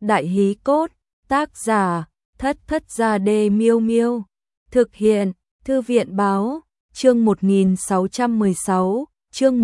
Đại Hí Cốt, tác giả, Thất Thất Gia Đê Miêu Miêu, thực hiện, Thư viện báo, chương 1616, chương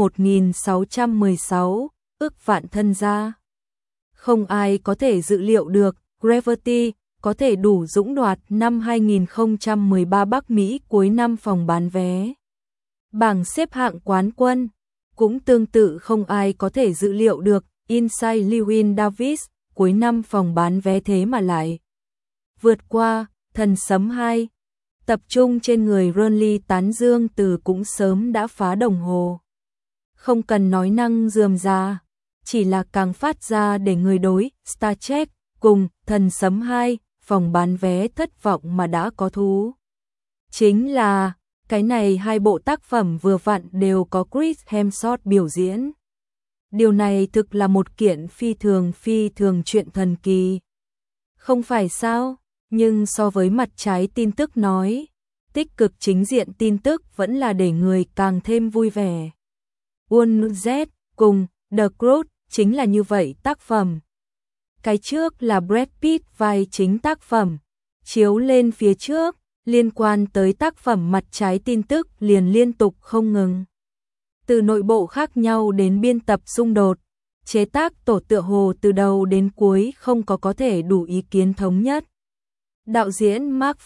1616, ước vạn thân gia. Không ai có thể dự liệu được, Gravity có thể đủ dũng đoạt năm 2013 Bắc Mỹ cuối năm phòng bán vé. Bảng xếp hạng quán quân, cũng tương tự không ai có thể dự liệu được, Inside Llewyn Davis cuối năm phòng bán vé thế mà lại vượt qua Thần Sấm 2. Tập trung trên người Renly tán dương từ cũng sớm đã phá đồng hồ. Không cần nói năng rườm rà, chỉ là càng phát ra để người đối Star Trek cùng Thần Sấm 2 phòng bán vé thất vọng mà đã có thú. Chính là cái này hai bộ tác phẩm vừa vặn đều có Chris Hemsworth biểu diễn. Điều này thực là một kiện phi thường chuyện thần kỳ. Không phải sao? Nhưng so với mặt trái tin tức nói, tích cực chính diện tin tức vẫn là để người càng thêm vui vẻ. Unz cùng The Croods chính là như vậy tác phẩm. Cái trước là Brad Pitt vai chính tác phẩm, chiếu lên phía trước, liên quan tới tác phẩm mặt trái tin tức liền liên tục không ngừng. Từ nội bộ khác nhau đến biên tập xung đột, chế tác tổ tựa hồ từ đầu đến cuối không có thể đủ ý kiến thống nhất. Đạo diễn Mark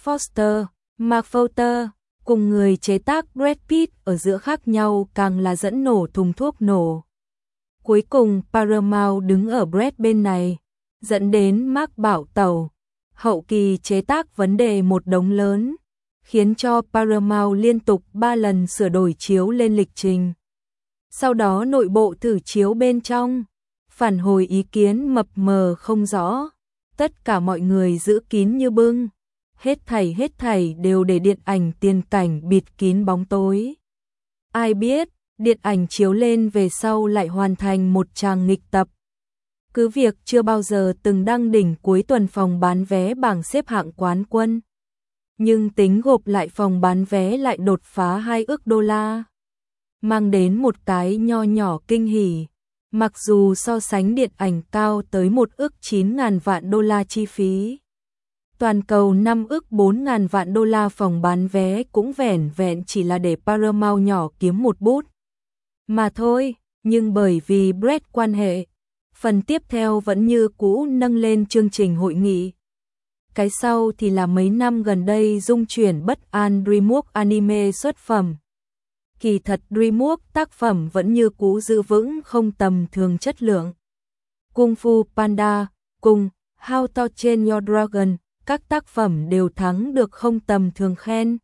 Foster cùng người chế tác Brad Pitt ở giữa khác nhau càng là dẫn nổ thùng thuốc nổ. Cuối cùng Paramount đứng ở Brad bên này, dẫn đến Mark bảo tẩu, hậu kỳ chế tác vấn đề một đống lớn, khiến cho Paramount liên tục 3 lần sửa đổi chiếu lên lịch trình. Sau đó nội bộ thử chiếu bên trong, phản hồi ý kiến mập mờ không rõ, tất cả mọi người giữ kín như bưng, hết thảy đều để điện ảnh tiền cảnh bịt kín bóng tối. Ai biết, điện ảnh chiếu lên về sau lại hoàn thành một tràng nghịch tập. Cứ việc chưa bao giờ từng đăng đỉnh cuối tuần phòng bán vé bảng xếp hạng quán quân, nhưng tính gộp lại phòng bán vé lại đột phá 2 ức đô la. Mang đến một cái nho nhỏ kinh hỉ, mặc dù so sánh điện ảnh cao tới 1 ức 9.000 vạn đô la chi phí. Toàn cầu 5 ức 4.000 vạn đô la phòng bán vé cũng vẻn vẹn chỉ là để Paramount nhỏ kiếm một bút. Mà thôi, nhưng bởi vì Brad quan hệ, phần tiếp theo vẫn như cũ nâng lên chương trình hội nghị. Cái sau thì là mấy năm gần đây dung chuyển bất an DreamWorks anime xuất phẩm. Kỳ thật DreamWorks tác phẩm vẫn như cũ giữ vững không tầm thường chất lượng. Kung Fu Panda cùng How to Train Your Dragon, các tác phẩm đều thắng được không tầm thường khen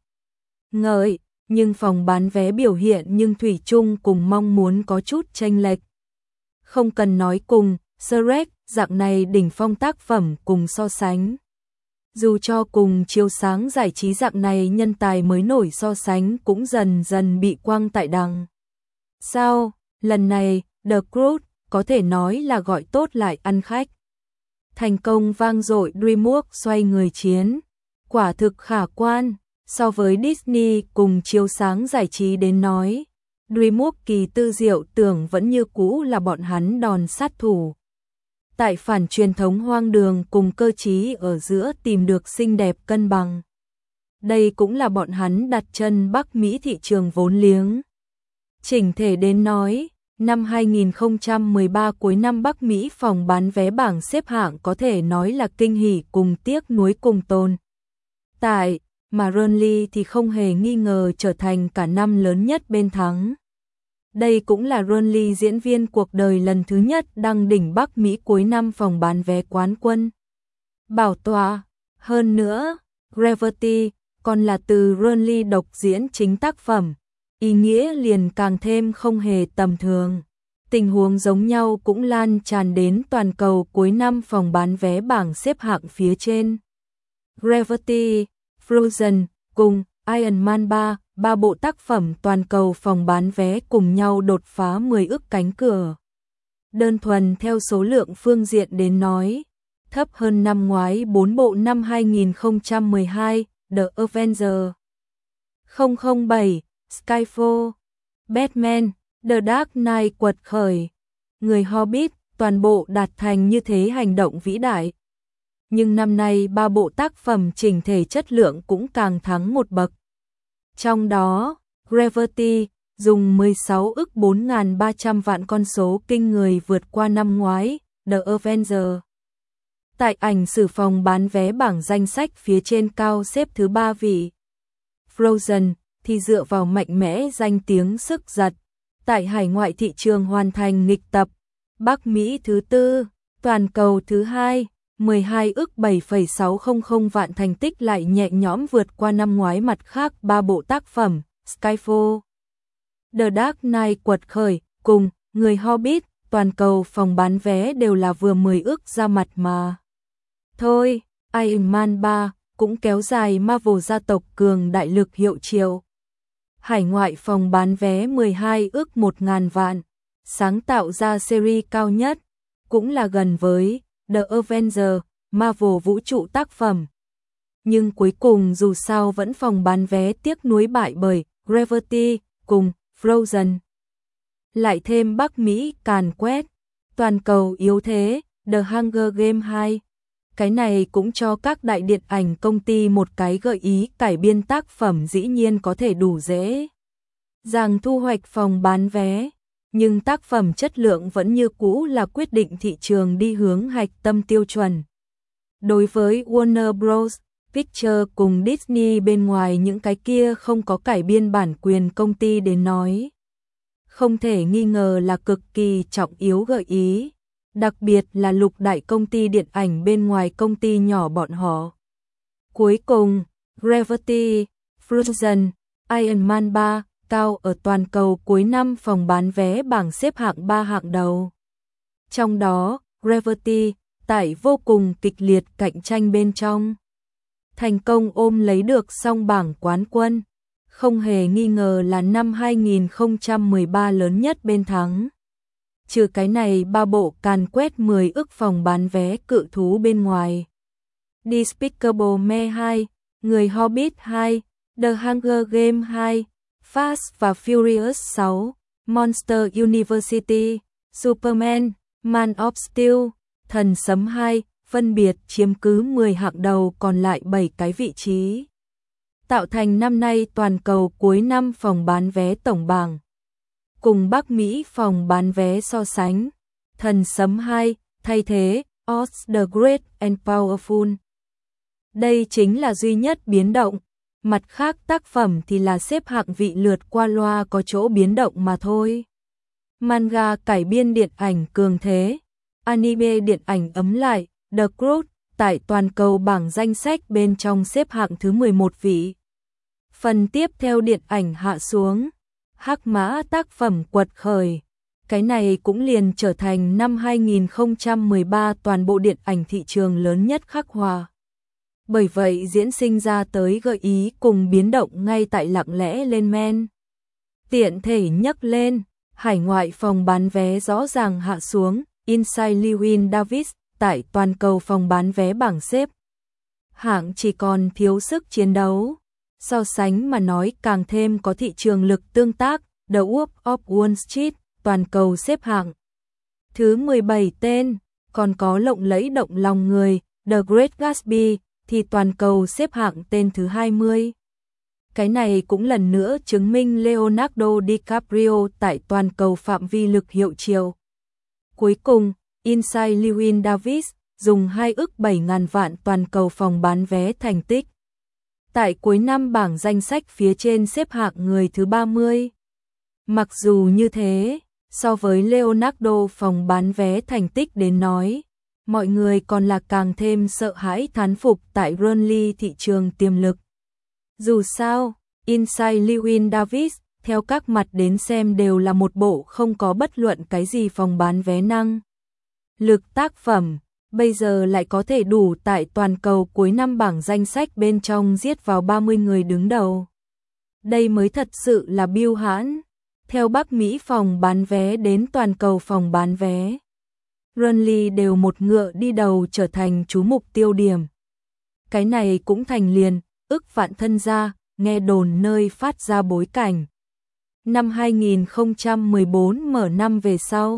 ngợi, nhưng phòng bán vé biểu hiện nhưng thủy chung cùng mong muốn có chút chênh lệch. Không cần nói cùng Shrek dạng này đỉnh phong tác phẩm cùng so sánh. Dù cho cùng chiếu sáng giải trí dạng này nhân tài mới nổi so sánh cũng dần dần bị quăng tại đằng. Sao, lần này, The Croods có thể nói là gọi tốt lại ăn khách. Thành công vang dội DreamWorks xoay người chiến, quả thực khả quan, so với Disney cùng chiếu sáng giải trí đến nói. DreamWorks kỳ tư diệu tưởng vẫn như cũ là bọn hắn đòn sát thủ. Tại phản truyền thống hoang đường cùng cơ trí ở giữa tìm được xinh đẹp cân bằng. Đây cũng là bọn hắn đặt chân Bắc Mỹ thị trường vốn liếng. Chỉnh thể đến nói, năm 2013 cuối năm Bắc Mỹ phòng bán vé bảng xếp hạng có thể nói là kinh hỉ cùng tiếc nuối cùng tồn tại, mà Renly thì không hề nghi ngờ trở thành cả năm lớn nhất bên thắng. Đây cũng là Renly diễn viên cuộc đời lần thứ nhất đăng đỉnh Bắc Mỹ cuối năm phòng bán vé quán quân. Bảo tọa, hơn nữa, Gravity còn là từ Renly độc diễn chính tác phẩm, ý nghĩa liền càng thêm không hề tầm thường. Tình huống giống nhau cũng lan tràn đến toàn cầu cuối năm phòng bán vé bảng xếp hạng phía trên. Gravity, Frozen cùng Iron Man 3, ba bộ tác phẩm toàn cầu phòng bán vé cùng nhau đột phá 10 ức cánh cửa. Đơn thuần theo số lượng phương diện đến nói, thấp hơn năm ngoái 4 bộ năm 2012, The Avengers, 007, Skyfall, Batman, The Dark Knight quật khởi, Người Hobbit toàn bộ đạt thành như thế hành động vĩ đại. Nhưng năm nay 3 bộ tác phẩm chỉnh thể chất lượng cũng càng thắng một bậc. Trong đó, Gravity dùng 16 ức 4.300 vạn, con số kinh người vượt qua năm ngoái, The Avengers. Tại ảnh sử phòng bán vé bảng danh sách phía trên cao xếp thứ 3 vị. Frozen thì dựa vào mạnh mẽ danh tiếng sức giật. Tại hải ngoại thị trường hoàn thành nghịch tập. Bắc Mỹ thứ 4, toàn cầu thứ 2, 12 ức 7,600 vạn, thành tích lại nhẹ nhõm vượt qua năm ngoái. Mặt khác 3 bộ tác phẩm, Skyfall, The Dark Knight quật khởi, cùng Người Hobbit, toàn cầu phòng bán vé đều là vừa 10 ức ra mặt mà. Thôi, Iron Man 3 cũng kéo dài Marvel gia tộc cường đại lực hiệu triệu. Hải ngoại phòng bán vé 12 ức 1.000 vạn, sáng tạo ra series cao nhất, cũng là gần với The Avengers, Marvel vũ trụ tác phẩm. Nhưng cuối cùng dù sao vẫn phòng bán vé tiếc nuối bại bởi Gravity cùng Frozen. Lại thêm Bắc Mỹ càn quét, toàn cầu yếu thế, The Hunger Games 2. Cái này cũng cho các đại điện ảnh công ty một cái gợi ý, cải biên tác phẩm dĩ nhiên có thể đủ dễ dàng thu hoạch phòng bán vé, nhưng tác phẩm chất lượng vẫn như cũ là quyết định thị trường đi hướng hạch tâm tiêu chuẩn. Đối với Warner Bros. Pictures cùng Disney bên ngoài những cái kia không có cải biên bản quyền công ty đến nói, không thể nghi ngờ là cực kỳ trọng yếu gợi ý. Đặc biệt là lục đại công ty điện ảnh bên ngoài công ty nhỏ bọn họ. Cuối cùng, Gravity, Frozen, Iron Man 3 cao ở toàn cầu cuối năm phòng bán vé bảng xếp hạng 3 hạng đầu. Trong đó, Gravity tại vô cùng kịch liệt cạnh tranh bên trong, thành công ôm lấy được song bảng quán quân, không hề nghi ngờ là năm 2013 lớn nhất bên thắng. Trừ cái này 3 bộ càn quét 10 ức phòng bán vé cự thú bên ngoài. Despicable Me 2, Người Hobbit 2, The Hunger Games 2, Fast và Furious 6, Monster University, Superman, Man of Steel, Thần Sấm 2, phân biệt chiếm cứ 10 hạng đầu, còn lại 7 cái vị trí. Tạo thành năm nay toàn cầu cuối năm phòng bán vé tổng bảng. Cùng Bắc Mỹ phòng bán vé so sánh, Thần Sấm 2 thay thế Oz the Great and Powerful. Đây chính là duy nhất biến động, mặt khác tác phẩm thì là xếp hạng vị lượt qua loa, có chỗ biến động mà thôi. Manga cải biên điện ảnh cường thế, anime điện ảnh ấm lại, The Croods tại toàn cầu bảng danh sách bên trong xếp hạng thứ 11 vị. Phần tiếp theo điện ảnh hạ xuống, Hắc Mã tác phẩm quật khởi. Cái này cũng liền trở thành năm 2013 toàn bộ điện ảnh thị trường lớn nhất khắc họa. Bởi vậy diễn sinh ra tới gợi ý cùng biến động ngay tại lặng lẽ lên men. Tiện thể nhắc lên, hải ngoại phòng bán vé rõ ràng hạ xuống, Inside Llewyn Davis tại toàn cầu phòng bán vé bảng xếp hạng chỉ còn thiếu sức chiến đấu. So sánh mà nói càng thêm có thị trường lực tương tác, The Wolf of Wall Street toàn cầu xếp hạng thứ 17 tên, còn có lộng lẫy động lòng người, The Great Gatsby thì toàn cầu xếp hạng tên thứ 20. Cái này cũng lần nữa chứng minh Leonardo DiCaprio tại toàn cầu phạm vi lực hiệu triệu. Cuối cùng, Inside Llewyn Davis dùng 2 ức 7.000 vạn toàn cầu phòng bán vé thành tích. Tại cuối năm bảng danh sách phía trên xếp hạng người thứ 30. Mặc dù như thế, so với Leonardo phòng bán vé thành tích đến nói, mọi người còn là càng thêm sợ hãi thán phục tại Burnley thị trường tiềm lực. Dù sao, Inside Llewyn Davis theo các mặt đến xem đều là một bộ không có bất luận cái gì phòng bán vé năng lực tác phẩm, bây giờ lại có thể đủ tại toàn cầu cuối năm bảng danh sách bên trong giết vào 30 người đứng đầu. Đây mới thật sự là bưu hãn. Theo Bắc Mỹ phòng bán vé đến toàn cầu phòng bán vé, Burnley đều một ngựa đi đầu trở thành chú mục tiêu điểm. Cái này cũng thành liền, ức vạn thân gia, nghe đồn nơi phát ra bối cảnh. Năm 2014 mở năm về sau,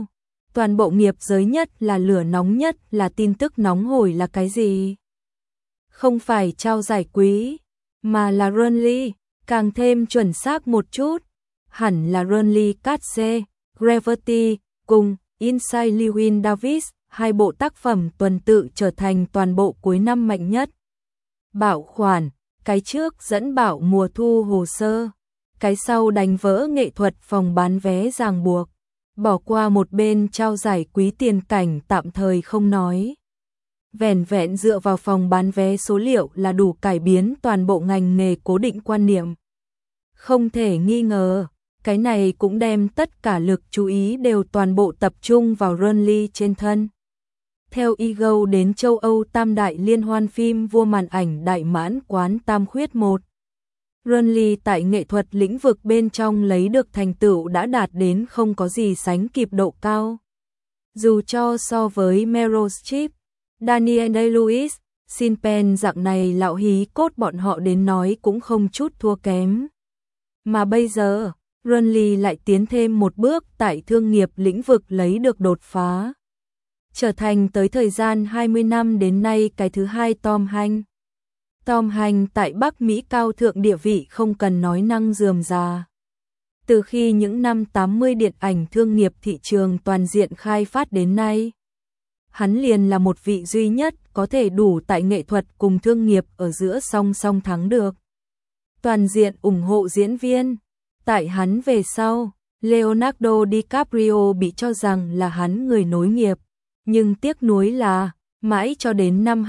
Toàn bộ nghiệp giới nhất là lửa nóng nhất là tin tức nóng hổi là cái gì? Không phải trao giải quý, mà là Runly, càng thêm chuẩn xác một chút, hẳn là Runly Katze, Gravity, cùng Inside Llewyn Davis, hai bộ tác phẩm tuần tự trở thành toàn bộ cuối năm mạnh nhất. Bảo khoản, cái trước dẫn bảo mùa thu hồ sơ, cái sau đánh vỡ nghệ thuật phòng bán vé ràng buộc, bỏ qua một bên trao giải quý tiền cảnh tạm thời không nói. Vẻn vẹn dựa vào phòng bán vé số liệu là đủ cải biến toàn bộ ngành nghề cố định quan niệm. Không thể nghi ngờ, cái này cũng đem tất cả lực chú ý đều toàn bộ tập trung vào Runly trên thân. Theo Ego đến châu Âu tam đại liên hoan phim vua màn ảnh đại mãn quán Tam Khuyết 1. Runly tại nghệ thuật lĩnh vực bên trong lấy được thành tựu đã đạt đến không có gì sánh kịp độ cao. Dù cho so với Meryl Streep, Daniel Day-Lewis, Sean Penn dạng này lão hí cốt bọn họ đến nói cũng không chút thua kém. Mà bây giờ, Runly lại tiến thêm một bước tại thương nghiệp lĩnh vực lấy được đột phá. Trở thành tới thời gian 20 năm đến nay cái thứ hai Tom Hanks. Tom Hanks tại Bắc Mỹ cao thượng địa vị không cần nói năng rườm rà. Từ khi những năm 80 điện ảnh thương nghiệp thị trường toàn diện khai phát đến nay, hắn liền là một vị duy nhất có thể đủ tại nghệ thuật cùng thương nghiệp ở giữa song song thắng được. Toàn diện ủng hộ diễn viên. Tại hắn về sau, Leonardo DiCaprio bị cho rằng là hắn người nối nghiệp, nhưng tiếc nuối là mãi cho đến năm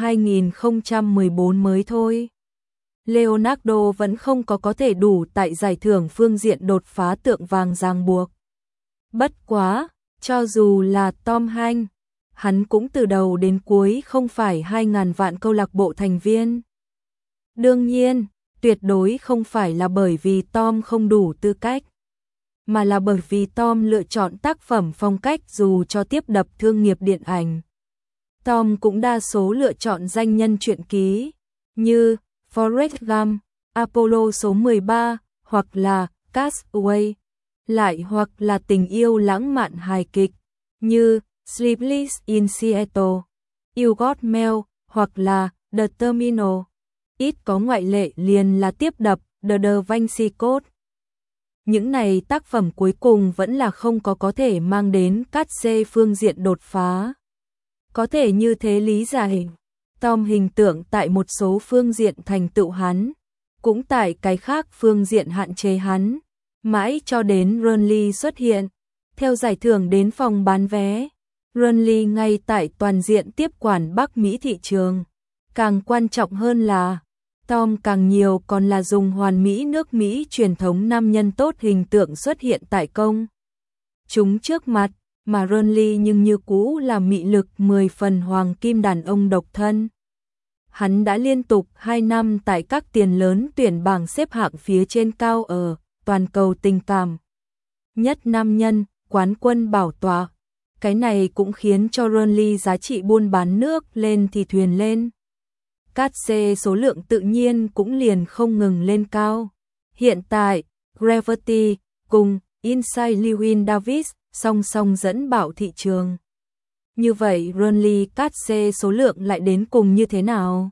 2014 mới thôi. Leonardo vẫn không có thể đủ tại giải thưởng phương diện đột phá tượng vàng ràng buộc. Bất quá, cho dù là Tom Hanks, hắn cũng từ đầu đến cuối không phải 2.000 vạn câu lạc bộ thành viên. Đương nhiên, tuyệt đối không phải là bởi vì Tom không đủ tư cách, mà là bởi vì Tom lựa chọn tác phẩm phong cách dù cho tiếp đập thương nghiệp điện ảnh. Tom cũng đa số lựa chọn danh nhân truyện ký, như Forrest Gump, Apollo số 13, hoặc là Castaway, lại hoặc là tình yêu lãng mạn hài kịch, như Sleepless in Seattle, You Got Mail, hoặc là The Terminal. Ít có ngoại lệ liền là tiếp đập The Da Vinci Code. Những này tác phẩm cuối cùng vẫn là không có thể mang đến cát xê phương diện đột phá. Có thể như thế lý giải, Tom hình tượng tại một số phương diện thành tựu hắn, cũng tại cái khác phương diện hạn chế hắn, mãi cho đến Runly xuất hiện. Theo giải thưởng đến phòng bán vé, Runly ngay tại toàn diện tiếp quản Bắc Mỹ thị trường. Càng quan trọng hơn là, Tom càng nhiều còn là dùng hoàn mỹ nước Mỹ truyền thống nam nhân tốt hình tượng xuất hiện tại công chúng trước mặt, mà Runly nhưng như cũ là mị lực 10 phần hoàng kim đàn ông độc thân. Hắn đã liên tục 2 năm tại các tiền lớn tuyển bảng xếp hạng phía trên cao ở toàn cầu tình cảm nhất nam nhân, quán quân bảo tọa. Cái này cũng khiến cho Runly giá trị buôn bán nước lên thì thuyền lên. Cát xê số lượng tự nhiên cũng liền không ngừng lên cao. Hiện tại, Gravity cùng Inside Llewyn Davis song song dẫn bảo thị trường. Như vậy Runly cát xê số lượng lại đến cùng như thế nào?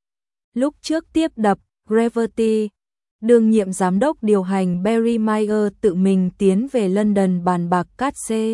Lúc trước tiếp đập Gravity, đương nhiệm giám đốc điều hành Barry Meyer tự mình tiến về London bàn bạc cát xê.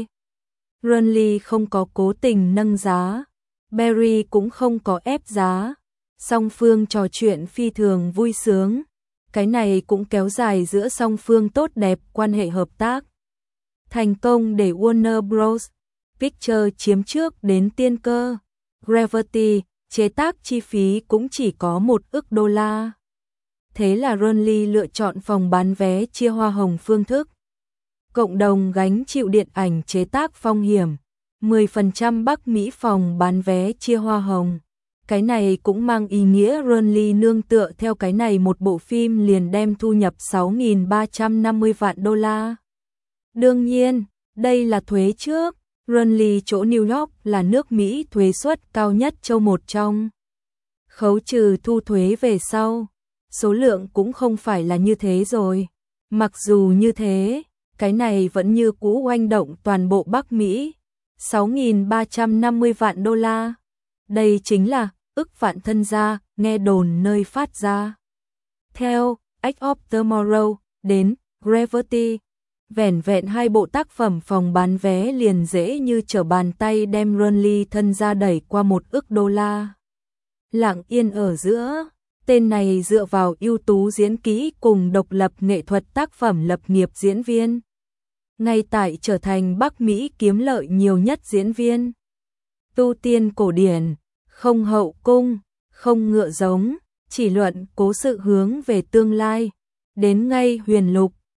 Runly không có cố tình nâng giá, Barry cũng không có ép giá. Song phương trò chuyện phi thường vui sướng, cái này cũng kéo dài giữa song phương tốt đẹp quan hệ hợp tác. Thành công để Warner Bros. Pictures chiếm trước đến tiên cơ. Gravity, chế tác chi phí cũng chỉ có $1 ức. Thế là Runly lựa chọn phòng bán vé chia hoa hồng phương thức. Cộng đồng gánh chịu điện ảnh chế tác phong hiểm, 10% Bắc Mỹ phòng bán vé chia hoa hồng. Cái này cũng mang ý nghĩa Runly nương tựa theo cái này một bộ phim liền đem thu nhập $6.350 vạn. Đương nhiên, đây là thuế trước, Runly chỗ New York là nước Mỹ thuế suất cao nhất châu một trong. Khấu trừ thu thuế về sau, số lượng cũng không phải là như thế rồi. Mặc dù như thế, cái này vẫn như cũ oanh động toàn bộ Bắc Mỹ. 6.350 vạn đô la. Đây chính là ức vạn thân gia, nghe đồn nơi phát ra. Theo Edge of Tomorrow đến Gravity, vẻn vẹn 2 bộ tác phẩm phòng bán vé liền dễ như trở bàn tay đem Runly thân gia đẩy qua 1 ức đô la. Lặng yên ở giữa, tên này dựa vào ưu tú diễn kỹ cùng độc lập nghệ thuật tác phẩm lập nghiệp diễn viên. Ngay tại trở thành Bắc Mỹ kiếm lợi nhiều nhất diễn viên. Tu tiên cổ điển, không hậu cung, không ngựa giống, chỉ luận cố sự hướng về tương lai. Đến ngay huyền lục,